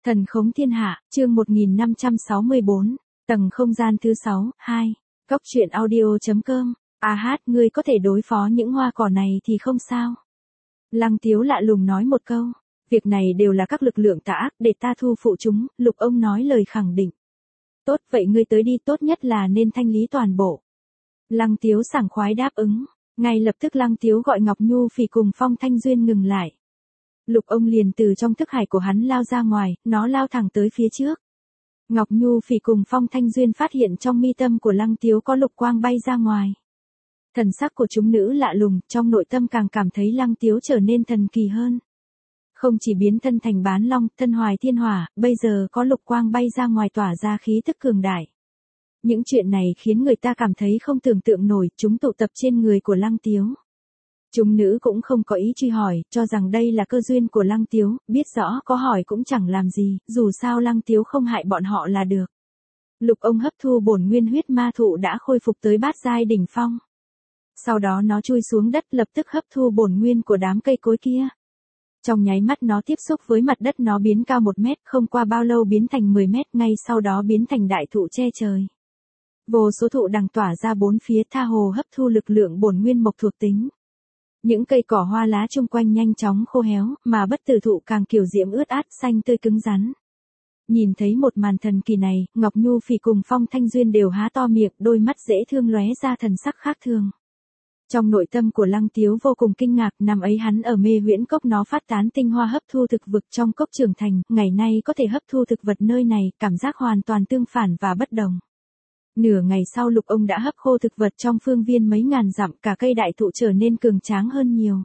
Thần khống thiên hạ, chương 1564, tầng không gian thứ 6, 2. Cóc truyện audio.com. Ngươi có thể đối phó những hoa cỏ này thì không sao. Lăng Tiếu lạ lùng nói một câu. Việc này đều là các lực lượng tà ác, để ta thu phụ chúng, Lục ông nói lời khẳng định. Tốt, vậy ngươi tới đi, tốt nhất là nên thanh lý toàn bộ. Lăng Tiếu sảng khoái đáp ứng. Ngay lập tức Lăng Tiếu gọi Ngọc Nhu Phỉ cùng Phong Thanh Duyên ngừng lại. Lục ông liền từ trong thức hải của hắn lao ra ngoài, nó lao thẳng tới phía trước. Ngọc Nhu Phỉ cùng Phong Thanh Duyên phát hiện trong mi tâm của Lăng Tiếu có lục quang bay ra ngoài. Thần sắc của chúng nữ lạ lùng, trong nội tâm càng cảm thấy Lăng Tiếu trở nên thần kỳ hơn. Không chỉ biến thân thành bán long, thân hoài thiên hỏa, bây giờ có lục quang bay ra ngoài tỏa ra khí tức cường đại. Những chuyện này khiến người ta cảm thấy không tưởng tượng nổi, chúng tụ tập trên người của Lăng Tiếu. Chúng nữ cũng không có ý truy hỏi, cho rằng đây là cơ duyên của Lăng Tiếu, biết rõ có hỏi cũng chẳng làm gì, dù sao Lăng Tiếu không hại bọn họ là được. Lục ông hấp thu bổn nguyên huyết ma thụ đã khôi phục tới bát giai đỉnh phong. Sau đó nó chui xuống đất lập tức hấp thu bổn nguyên của đám cây cối kia. Trong nháy mắt nó tiếp xúc với mặt đất, nó biến cao 1 mét, không qua bao lâu biến thành 10 mét, ngay sau đó biến thành đại thụ che trời. Vô số thụ đằng tỏa ra bốn phía, tha hồ hấp thu lực lượng bổn nguyên mộc thuộc tính. Những cây cỏ hoa lá chung quanh nhanh chóng khô héo, mà bất tử thụ càng kiểu diễm ướt át, xanh tươi cứng rắn. Nhìn thấy một màn thần kỳ này, Ngọc Nhu Phỉ cùng Phong Thanh Duyên đều há to miệng, đôi mắt dễ thương lóe ra thần sắc khác thường. Trong nội tâm của Lăng Tiếu vô cùng kinh ngạc, năm ấy hắn ở mê huyễn cốc nó phát tán tinh hoa hấp thu thực vật trong cốc trưởng thành, ngày nay có thể hấp thu thực vật nơi này, cảm giác hoàn toàn tương phản và bất đồng. Nửa ngày sau Lục ông đã hấp khô thực vật trong phương viên mấy ngàn dặm, cả cây đại thụ trở nên cường tráng hơn nhiều.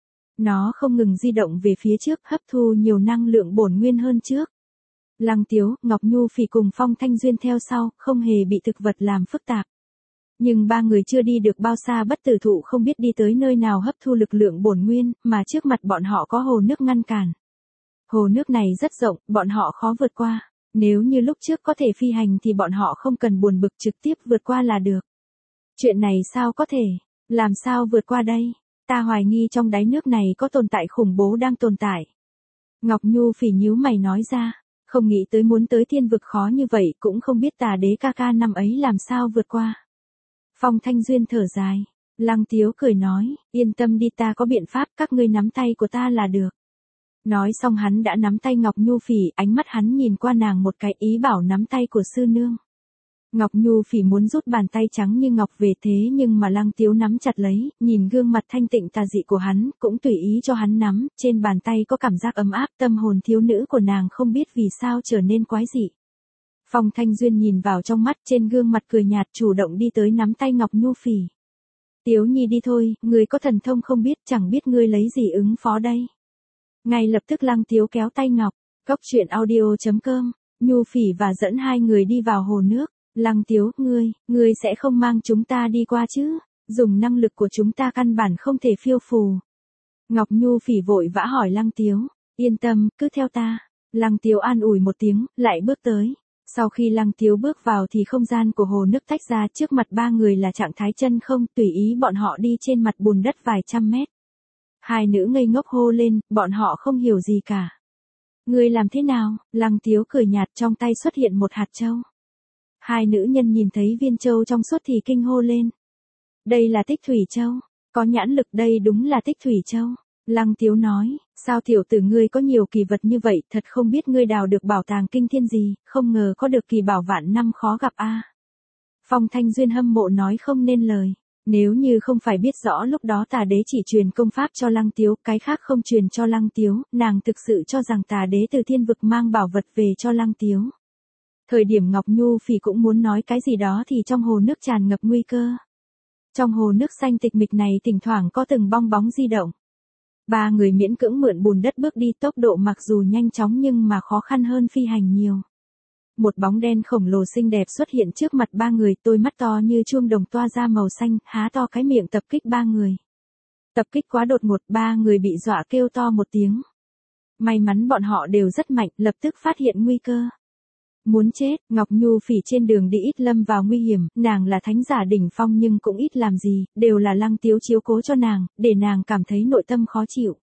Nó không ngừng di động về phía trước, hấp thu nhiều năng lượng bổn nguyên hơn trước. Lăng Tiếu, Ngọc Nhu Phỉ cùng Phong Thanh Duyên theo sau, không hề bị thực vật làm phức tạp. Nhưng ba người chưa đi được bao xa, bất tử thụ không biết đi tới nơi nào hấp thu lực lượng bổn nguyên, mà trước mặt bọn họ có hồ nước ngăn cản. Hồ nước này rất rộng, bọn họ khó vượt qua. Nếu như lúc trước có thể phi hành thì bọn họ không cần buồn bực, trực tiếp vượt qua là được. Chuyện này sao có thể? Làm sao vượt qua đây? Ta hoài nghi trong đáy nước này có tồn tại khủng bố đang tồn tại. Ngọc Nhu Phỉ nhíu mày nói ra, không nghĩ tới muốn tới thiên vực khó như vậy, cũng không biết Tà Đế ca ca năm ấy làm sao vượt qua. Phong Thanh Duyên thở dài. Lăng Tiếu cười nói, yên tâm đi, ta có biện pháp, các ngươi nắm tay của ta là được. Nói xong hắn đã nắm tay Ngọc Nhu Phỉ, ánh mắt hắn nhìn qua nàng một cái, ý bảo nắm tay của sư nương. Ngọc Nhu Phỉ muốn rút bàn tay trắng như ngọc về, thế nhưng mà Lăng Tiếu nắm chặt lấy, nhìn gương mặt thanh tịnh tà dị của hắn, cũng tùy ý cho hắn nắm, trên bàn tay có cảm giác ấm áp, tâm hồn thiếu nữ của nàng không biết vì sao trở nên quái dị. Phong Thanh Duyên nhìn vào trong mắt, trên gương mặt cười nhạt, chủ động đi tới nắm tay Ngọc Nhu Phỉ. Tiếu Nhi đi thôi, ngươi có thần thông không biết, chẳng biết ngươi lấy gì ứng phó đây. Ngay lập tức Lăng Tiếu kéo tay Ngọc, Cóc truyện audio.com, Nhu Phỉ và dẫn hai người đi vào hồ nước. Lăng Tiếu, ngươi sẽ không mang chúng ta đi qua chứ, dùng năng lực của chúng ta căn bản không thể phiêu phù. Ngọc Nhu Phỉ vội vã hỏi Lăng Tiếu, yên tâm, cứ theo ta. Lăng Tiếu an ủi một tiếng, lại bước tới. Sau khi Lăng Tiếu bước vào thì không gian của hồ nước tách ra, trước mặt ba người là trạng thái chân không, tùy ý bọn họ đi trên mặt bùn đất vài trăm mét. Hai nữ ngây ngốc hô lên, bọn họ không hiểu gì cả. Ngươi làm thế nào? Lăng Tiếu cười nhạt, trong tay xuất hiện một hạt châu. Hai nữ nhân nhìn thấy viên châu trong suốt thì kinh hô lên. Đây là Tích Thủy Châu. Có nhãn lực, đây đúng là Tích Thủy Châu. Lăng Tiếu nói, sao tiểu tử ngươi có nhiều kỳ vật như vậy, thật không biết ngươi đào được bảo tàng kinh thiên gì, không ngờ có được kỳ bảo vạn năm khó gặp a. Phong Thanh Duyên hâm mộ nói không nên lời. Nếu như không phải biết rõ lúc đó Tà Đế chỉ truyền công pháp cho Lăng Tiếu, cái khác không truyền cho Lăng Tiếu, nàng thực sự cho rằng Tà Đế từ thiên vực mang bảo vật về cho Lăng Tiếu. Thời điểm Ngọc Nhu Phỉ cũng muốn nói cái gì đó thì trong hồ nước tràn ngập nguy cơ. Trong hồ nước xanh tịch mịch này thỉnh thoảng có từng bong bóng di động. Ba người miễn cưỡng mượn bùn đất bước đi, tốc độ mặc dù nhanh chóng nhưng mà khó khăn hơn phi hành nhiều. Một bóng đen khổng lồ xinh đẹp xuất hiện trước mặt ba người, đôi mắt to như chuông đồng toa ra màu xanh, há to cái miệng tập kích ba người. Tập kích quá đột ngột, ba người bị dọa kêu to một tiếng. May mắn bọn họ đều rất mạnh, lập tức phát hiện nguy cơ. Muốn chết, Ngọc Nhu Phỉ trên đường đi ít lâm vào nguy hiểm, nàng là thánh giả đỉnh phong nhưng cũng ít làm gì, đều là Lăng Tiếu chiếu cố cho nàng, để nàng cảm thấy nội tâm khó chịu.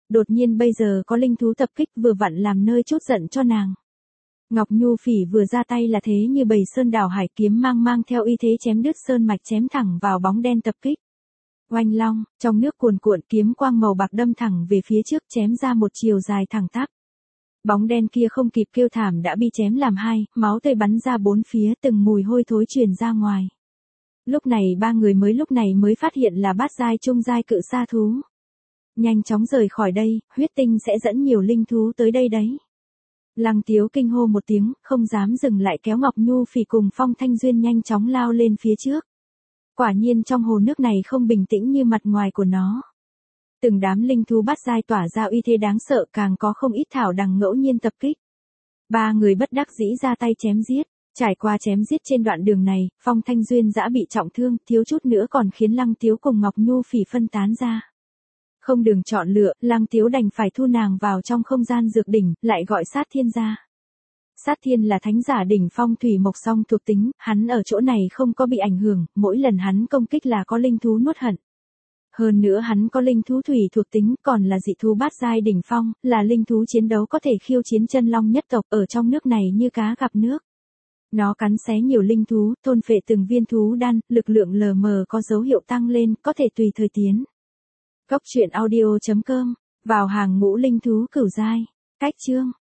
Đột nhiên bây giờ có linh thú tập kích vừa vặn làm nơi trút giận cho nàng. Ngọc Nhu Phỉ vừa ra tay là thế như bầy sơn đảo hải, kiếm mang theo uy thế chém đứt sơn mạch, chém thẳng vào bóng đen tập kích. Oanh long, trong nước cuồn cuộn, kiếm quang màu bạc đâm thẳng về phía trước, chém ra một chiều dài thẳng tắp. Bóng đen kia không kịp kêu thảm đã bị chém làm hai, máu tươi bắn ra bốn phía, từng mùi hôi thối truyền ra ngoài. Lúc này ba người lúc này mới phát hiện là bát giai trung giai cự sa thú. Nhanh chóng rời khỏi đây, huyết tinh sẽ dẫn nhiều linh thú tới đây đấy. Lăng Tiếu kinh hô một tiếng, không dám dừng lại, kéo Ngọc Nhu Phỉ cùng Phong Thanh Duyên nhanh chóng lao lên phía trước. Quả nhiên trong hồ nước này không bình tĩnh như mặt ngoài của nó. Từng đám linh thú bát giai tỏa ra uy thế đáng sợ, càng có không ít thảo đằng ngẫu nhiên tập kích. Ba người bất đắc dĩ ra tay chém giết. Trải qua chém giết trên đoạn đường này, Phong Thanh Duyên đã bị trọng thương, thiếu chút nữa còn khiến Lăng Tiếu cùng Ngọc Nhu Phỉ phân tán ra. Không đường chọn lựa, Lăng Tiếu đành phải thu nàng vào trong không gian dược đỉnh, lại gọi Sát Thiên ra. Sát Thiên là thánh giả đỉnh phong thủy mộc song thuộc tính, hắn ở chỗ này không có bị ảnh hưởng, mỗi lần hắn công kích là có linh thú nuốt hận. Hơn nữa hắn có linh thú thủy thuộc tính, còn là dị thú bát giai đỉnh phong, là linh thú chiến đấu có thể khiêu chiến chân long nhất tộc, ở trong nước này như cá gặp nước. Nó cắn xé nhiều linh thú, thôn phệ từng viên thú đan, lực lượng lờ mờ có dấu hiệu tăng lên, có thể tùy thời tiến. Góc truyện audio.com, vào hàng ngũ linh thú cửu giai. Cách chương